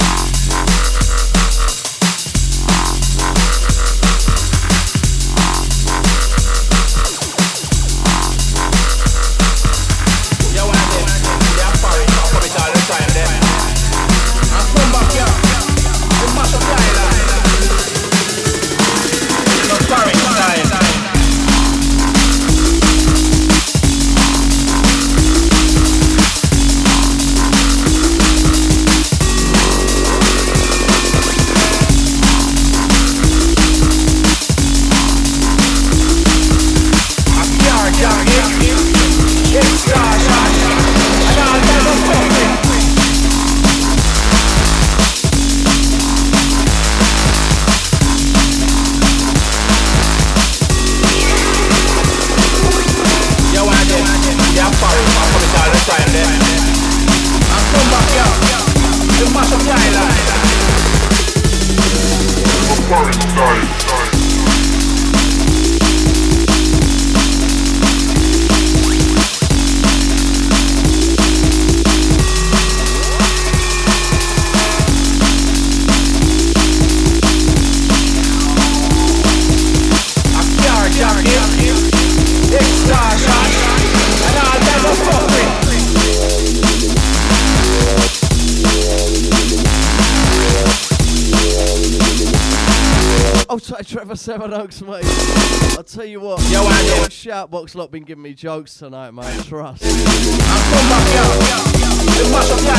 Trevor Seven Oaks, mate. I'll tell you what. Yo, Shoutbox lot been giving me jokes tonight, mate. Trust. I'm come back, yo. The mash up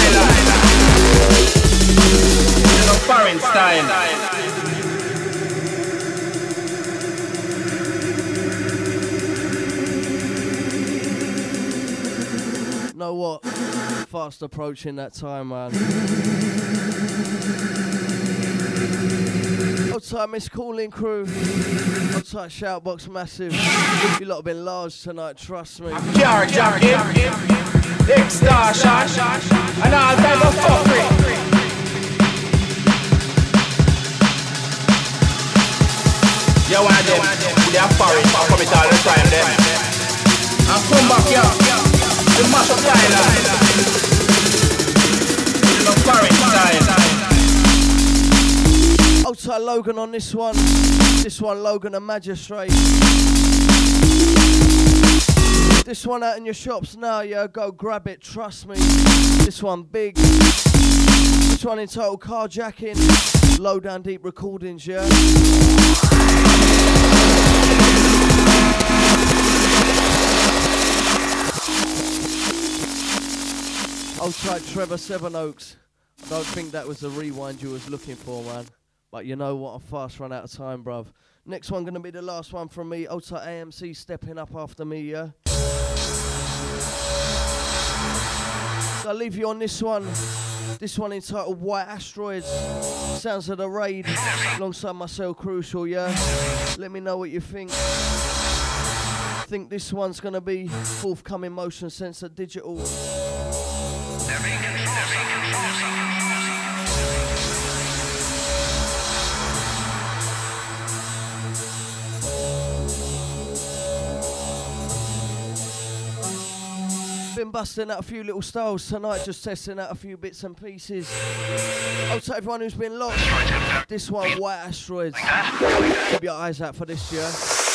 you know, foreign style. Know what? Fast approaching that time, man. Outside Miss Calling crew, outside Shoutbox Massive. You lot have been large tonight, trust me. Car jacket, extortion, and all type of fuckery. You want them, they are foreign, come it all the time, them. And come back here, the mash up the island. The foreign style. Outside Logan on this one. This one, Logan and Magistrate. This one out in your shops now, yeah, go grab it, trust me. This one big. This one entitled Carjacking. Low Down Deep Recordings, yeah. Outside Trevor Sevenoaks. I don't think that was the rewind you was looking for, man. But you know what, I'm fast run out of time, bruv. Next one gonna be the last one from me. Outside AMC stepping up after me, yeah. So I'll leave you on this one. This one entitled White Asteroids. Sounds of the Raid. Alongside myself, Crucial, yeah. Let me know what you think. I think this one's gonna be forthcoming Motion Sensor Digital. Been busting out a few little styles tonight, just testing out a few bits and pieces. I'll tell everyone who's been locked, this one, White Asteroids. Keep your eyes out for this, yeah.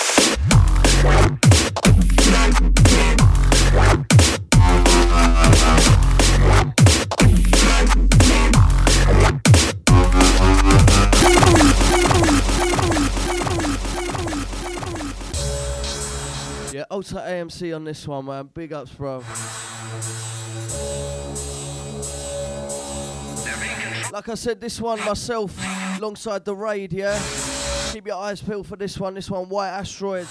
Yeah, Ultra AMC on this one, man. Big ups, bro. Like I said, this one myself, alongside the Raid, yeah. Keep your eyes peeled for this one. This one, White Asteroids.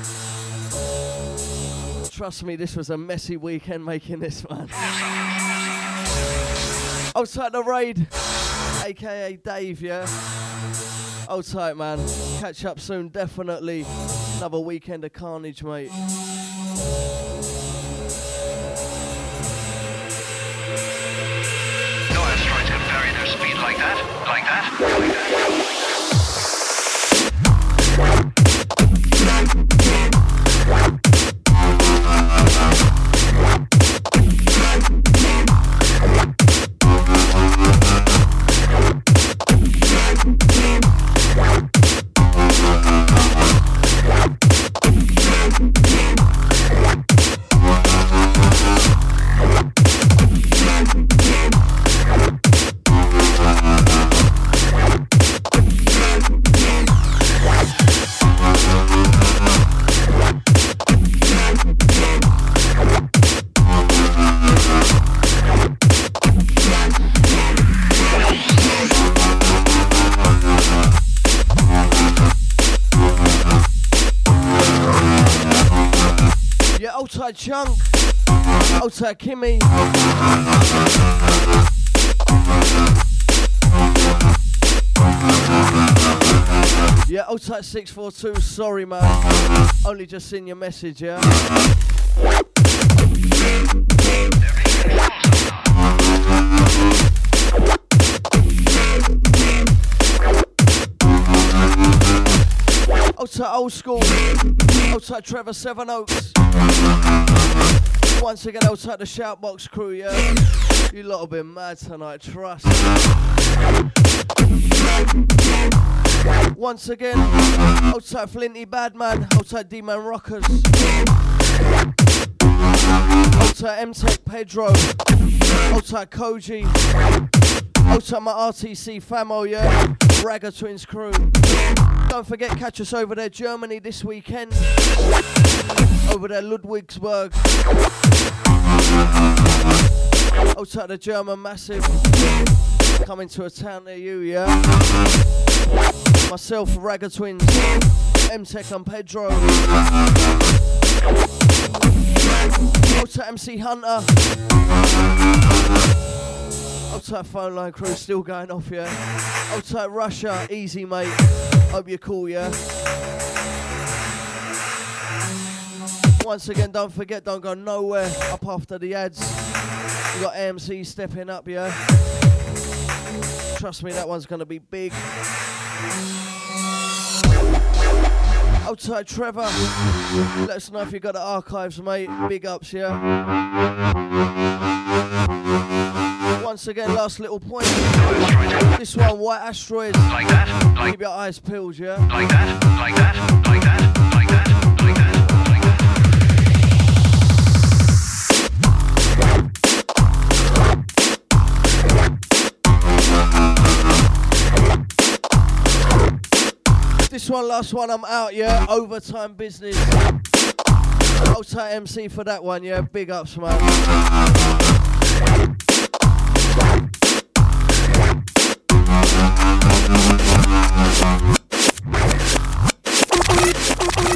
Trust me, this was a messy weekend making this one. Outside the Raid, aka Dave, yeah. Hold tight, man. Catch up soon, definitely. Another weekend of carnage, mate. No asteroids can vary their speed like that, like that, like that. Outside Chunk, outside Kimmy. Yeah, outside 642, sorry man, only just seen your message, yeah. Outside Old School, outside Trevor Sevenoaks. Once again, outside the Shoutbox crew, yeah. You lot have been mad tonight, trust. Once again, outside Flinty Badman, outside D-Man Rockers. Outside M-Tech Pedro, outside Koji. Outside my RTC famo, yeah. Ragga Twins crew. Don't forget, catch us over there, Germany this weekend. Over there, Ludwigsburg. Outside the German Massive. Coming to a town near you, yeah. Myself, Ragga Twins, M-Tech and Pedro. Outside MC Hunter. Outside Phone Line crew still going off, yeah. Outside Russia, easy mate. Hope you're cool, yeah. Once again, don't forget, don't go nowhere up after the ads. We got AMC stepping up, yeah. Trust me, that one's gonna be big. Outside Trevor, let us know if you got the archives, mate. Big ups, yeah. Once again, last little point. This one, White Asteroids. Like that, like Keep your eyes peeled, yeah. like that, like that, like that, like that, like that, like that. This one, last one, I'm out, yeah. Overtime business. Outside MC for that one, yeah. Big ups, man.